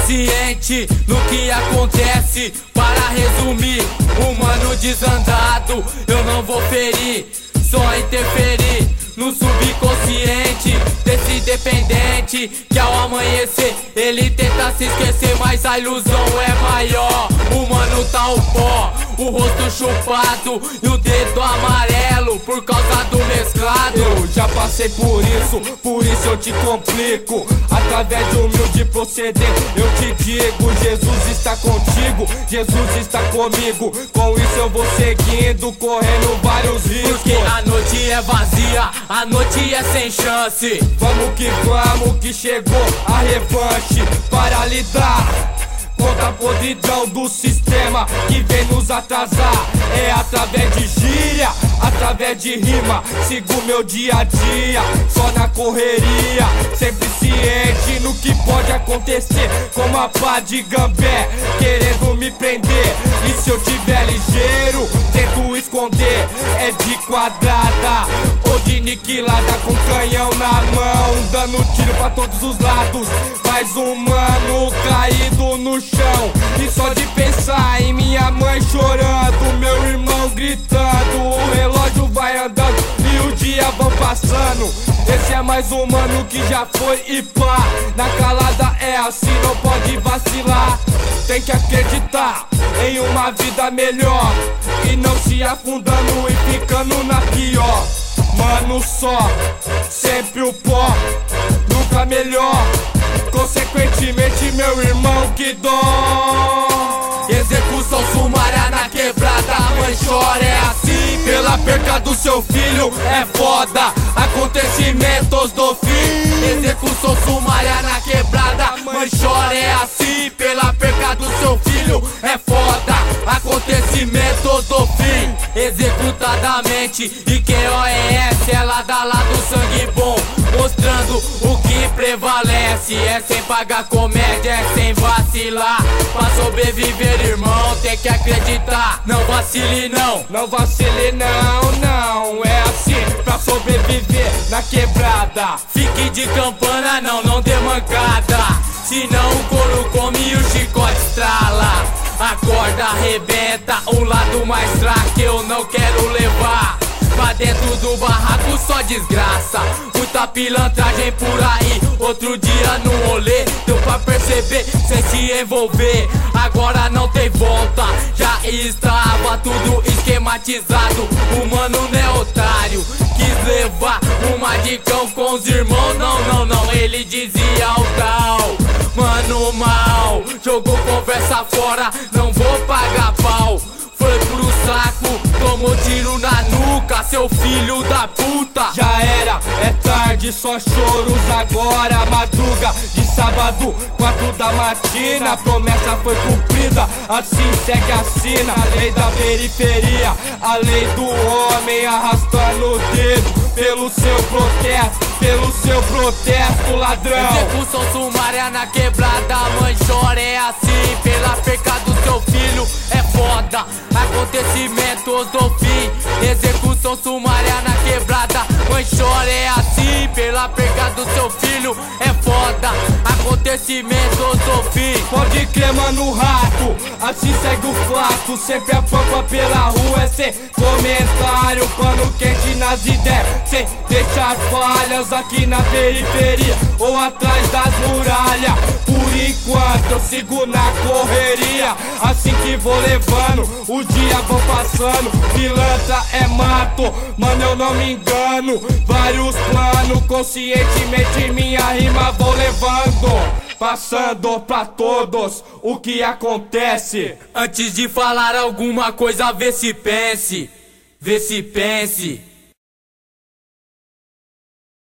consciente no que acontece. Para resumir, humano desandado, eu não vou ferir, só interferir no subconsciente desse dependente, que ao amanhecer ele tenta se esquecer, mas a ilusão é maior. O mano tá o pó, o rosto chupado e o dedo amarelo por causa do mesclado. Eu já passei por isso eu te complico. Através de humilde proceder eu te digo: Jesus está contigo, Jesus está comigo. Com isso eu vou seguindo, correndo vários riscos. Porque a noite é vazia, a noite é sem chance. Vamos que chegou a revanche para lidar contra a podridão do sistema que vem nos atrasar. É através de gíria, através de rima, sigo meu dia a dia, só na correria, sempre ciente no que pode acontecer, com uma pá de gambé querendo me prender. E se eu tiver ligeiro, tento esconder, é de quadrada ou de niquilada, com canhão na mão, dando tiro pra todos os lados. Mais um mano caído no chão, e só de pensar em minha mãe chorando, meu irmão gritando, o relógio vai andando e o dia vão passando. Esse é mais um mano que já foi e pá, na calada é assim, não pode vacilar. Tem que acreditar em uma vida melhor e não se afundando e ficando na pior. Mano só, sempre o pó, nunca melhor. Consequentemente, meu irmão, que dó. Execução sumária na quebrada, mãe chora, é assim. Pela perca do seu filho é foda, acontecimentos do fim. Execução sumária na quebrada, mãe chora, é assim. Pela perca do seu filho é foda, acontecimentos do fim. Executadamente, e QOES, ela dá lá do sangue bom, mostrando o que prevalece. É sem pagar comédia, é sem vacilar. Pra sobreviver, irmão, tem que acreditar. Não vacile não, não vacile não, é assim pra sobreviver na quebrada. Fique de campana, não dê mancada, senão o couro come e o chicote estrala. A corda arrebenta, um lado mais fraco eu não quero levar. Pra dentro do barraco só desgraça, muita pilantragem por aí. Outro dia no rolê deu pra perceber, sem se envolver, agora não tem volta. Já estava tudo esquematizado, o mano não é otário. Quis levar uma de cão com os irmãos, não, ele dizia o tal. Mano mal, jogou conversa fora, não vou pagar pau. Foi pro saco, tomou tiro na nuca, seu filho da puta. Já era, é tarde, só choros agora. Madruga de sábado, 4 da matina, a promessa foi cumprida, assim segue a sina. A lei da periferia, a lei do homem arrastando o dedo pelo seu protesto, ladrão. Execução sumária na quebrada, mãe chora, é assim. Pela perca do seu filho é foda, acontecimentos do fim. Execução sumária na quebrada, mãe chora, é assim. Pela perca do seu filho é foda, acontecimentos do fim. Pode crer, mano, rato, assim segue o flaco. Sempre a pampa pela rua, é sem comentário, pano quente nas ideias, sem deixar falhas aqui na periferia ou atrás das muralhas. Por enquanto eu sigo na correria, assim que vou levando, os dias vão passando. Pilantra é mato, mano, eu não me engano. Vários planos, conscientemente minha rima vou levando, passando pra todos o que acontece. Antes de falar alguma coisa, vê se pense, vê se pense.